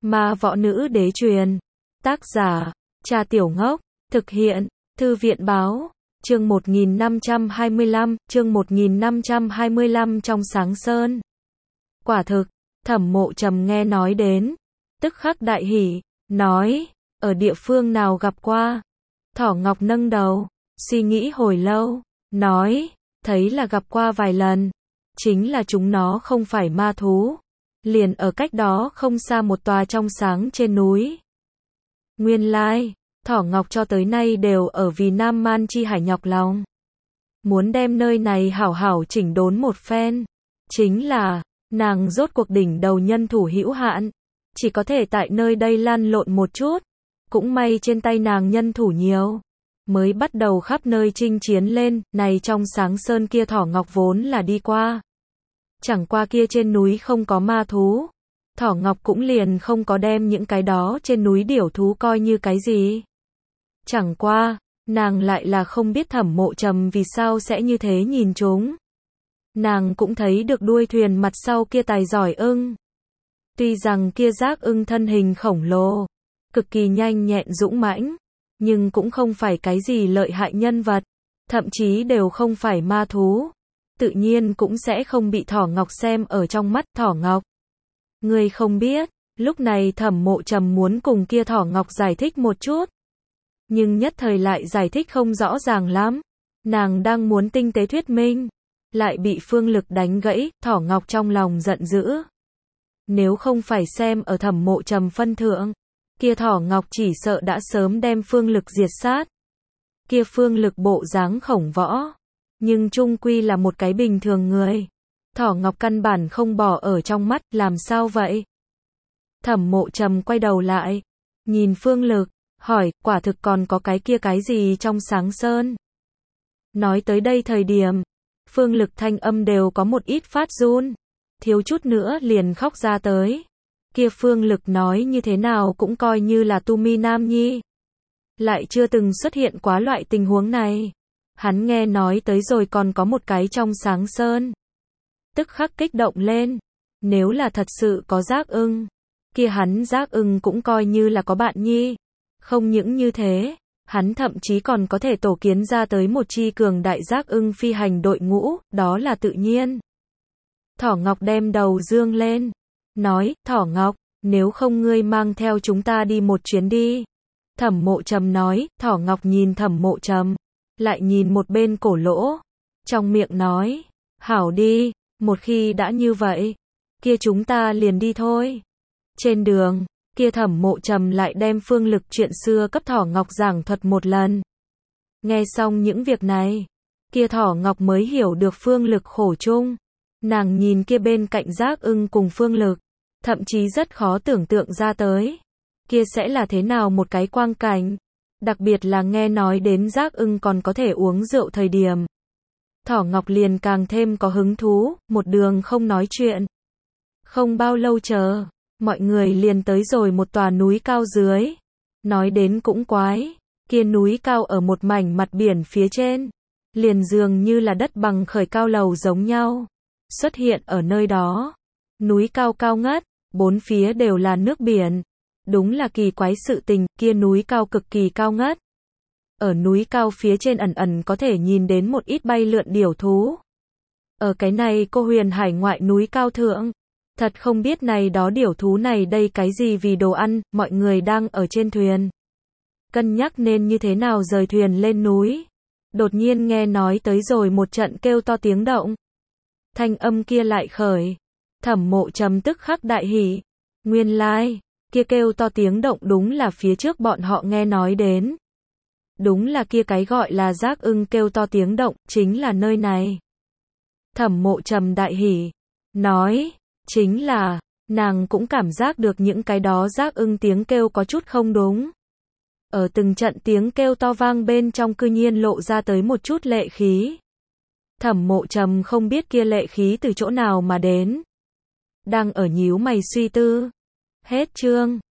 Ma võ nữ đế truyền. Tác giả, Trà Tiểu Ngốc. Thực hiện, Thư viện báo. Chương 1525, chương 1525 trong sáng sơn. Quả thực, Thẩm Mộ Trầm nghe nói đến, tức khắc đại hỉ, nói, ở địa phương nào gặp qua? Thỏ Ngọc nâng đầu, suy nghĩ hồi lâu, nói, thấy là gặp qua vài lần, chính là chúng nó không phải ma thú, liền ở cách đó không xa một tòa trong sáng trên núi. Nguyên lai, Thỏ Ngọc cho tới nay đều ở vì Nam Man Chi Hải nhọc lòng, muốn đem nơi này hảo hảo chỉnh đốn một phen, chính là, nàng rốt cuộc đỉnh đầu nhân thủ hữu hạn, chỉ có thể tại nơi đây lăn lộn một chút, cũng may trên tay nàng nhân thủ nhiều, mới bắt đầu khắp nơi chinh chiến lên, này trong sáng sơn kia Thỏ Ngọc vốn là đi qua. Chẳng qua kia trên núi không có ma thú, Thỏ Ngọc cũng liền không có đem những cái đó trên núi điểu thú coi như cái gì. Chẳng qua, nàng lại là không biết Thẩm Mộ Trầm vì sao sẽ như thế nhìn chúng. Nàng cũng thấy được đuôi thuyền mặt sau kia tài giỏi ưng. Tuy rằng kia giác ưng thân hình khổng lồ, cực kỳ nhanh nhẹn dũng mãnh, nhưng cũng không phải cái gì lợi hại nhân vật, thậm chí đều không phải ma thú. Tự nhiên cũng sẽ không bị Thỏ Ngọc xem ở trong mắt. Thỏ Ngọc, ngươi không biết, lúc này Thẩm Mộ Trầm muốn cùng kia Thỏ Ngọc giải thích một chút. Nhưng nhất thời lại giải thích không rõ ràng lắm. Nàng đang muốn tinh tế thuyết minh, lại bị Phương Lực đánh gãy. Thỏ Ngọc trong lòng giận dữ. Nếu không phải xem ở Thẩm Mộ Trầm phân thượng, kia Thỏ Ngọc chỉ sợ đã sớm đem Phương Lực diệt sát. Kia Phương Lực bộ dáng khổng võ, nhưng chung quy là một cái bình thường người. Thỏ Ngọc căn bản không bỏ ở trong mắt, làm sao vậy? Thẩm Mộ Trầm quay đầu lại, nhìn Phương Lực, hỏi, quả thực còn có cái kia cái gì trong sáng sơn? Nói tới đây thời điểm, Phương Lực thanh âm đều có một ít phát run, thiếu chút nữa liền khóc ra tới. Kia Phương Lực nói như thế nào cũng coi như là tu mi nam nhi, lại chưa từng xuất hiện quá loại tình huống này. Hắn nghe nói tới rồi còn có một cái trong sáng sơn, tức khắc kích động lên. Nếu là thật sự có giác ưng, kia hắn giác ưng cũng coi như là có bạn nhi. Không những như thế, hắn thậm chí còn có thể tổ kiến ra tới một chi cường đại giác ưng phi hành đội ngũ, đó là tự nhiên. Thỏ Ngọc đem đầu dương lên, nói, Thỏ Ngọc, nếu không ngươi mang theo chúng ta đi một chuyến đi. Thẩm Mộ Trầm nói. Thỏ Ngọc nhìn Thẩm Mộ Trầm, lại nhìn một bên Cổ Lỗ, trong miệng nói, hảo đi, một khi đã như vậy, kia chúng ta liền đi thôi. Trên đường, kia Thẩm Mộ Trầm lại đem Phương Lực chuyện xưa cấp Thỏ Ngọc giảng thuật một lần. Nghe xong những việc này, kia Thỏ Ngọc mới hiểu được Phương Lực khổ chung. Nàng nhìn kia bên cạnh giác ưng cùng Phương Lực, thậm chí rất khó tưởng tượng ra tới, kia sẽ là thế nào một cái quang cảnh. Đặc biệt là nghe nói đến giác ưng còn có thể uống rượu thời điểm, Thỏ Ngọc liền càng thêm có hứng thú. Một đường không nói chuyện, không bao lâu chờ, mọi người liền tới rồi một tòa núi cao dưới. Nói đến cũng quái, kia núi cao ở một mảnh mặt biển phía trên, liền dường như là đất bằng khởi cao lầu giống nhau, xuất hiện ở nơi đó. Núi cao cao ngất, bốn phía đều là nước biển. Đúng là kỳ quái sự tình, kia núi cao cực kỳ cao ngất. Ở núi cao phía trên ẩn ẩn có thể nhìn đến một ít bay lượn điểu thú. Ở cái này cô huyền hải ngoại núi cao thượng, thật không biết này đó điểu thú này đây cái gì vì đồ ăn. Mọi người đang ở trên thuyền, cân nhắc nên như thế nào rời thuyền lên núi. Đột nhiên nghe nói tới rồi một trận kêu to tiếng động. Thanh âm kia lại khởi. Thẩm Mộ Trầm tức khắc đại hỉ. Nguyên lai, kia kêu to tiếng động đúng là phía trước bọn họ nghe nói đến. Đúng là kia cái gọi là giác ưng kêu to tiếng động, chính là nơi này. Thẩm Mộ Trầm đại hỉ, nói, chính là, nàng cũng cảm giác được những cái đó giác ưng tiếng kêu có chút không đúng. Ở từng trận tiếng kêu to vang bên trong cư nhiên lộ ra tới một chút lệ khí. Thẩm Mộ Trầm không biết kia lệ khí từ chỗ nào mà đến. Đang ở nhíu mày suy tư. Hết chương.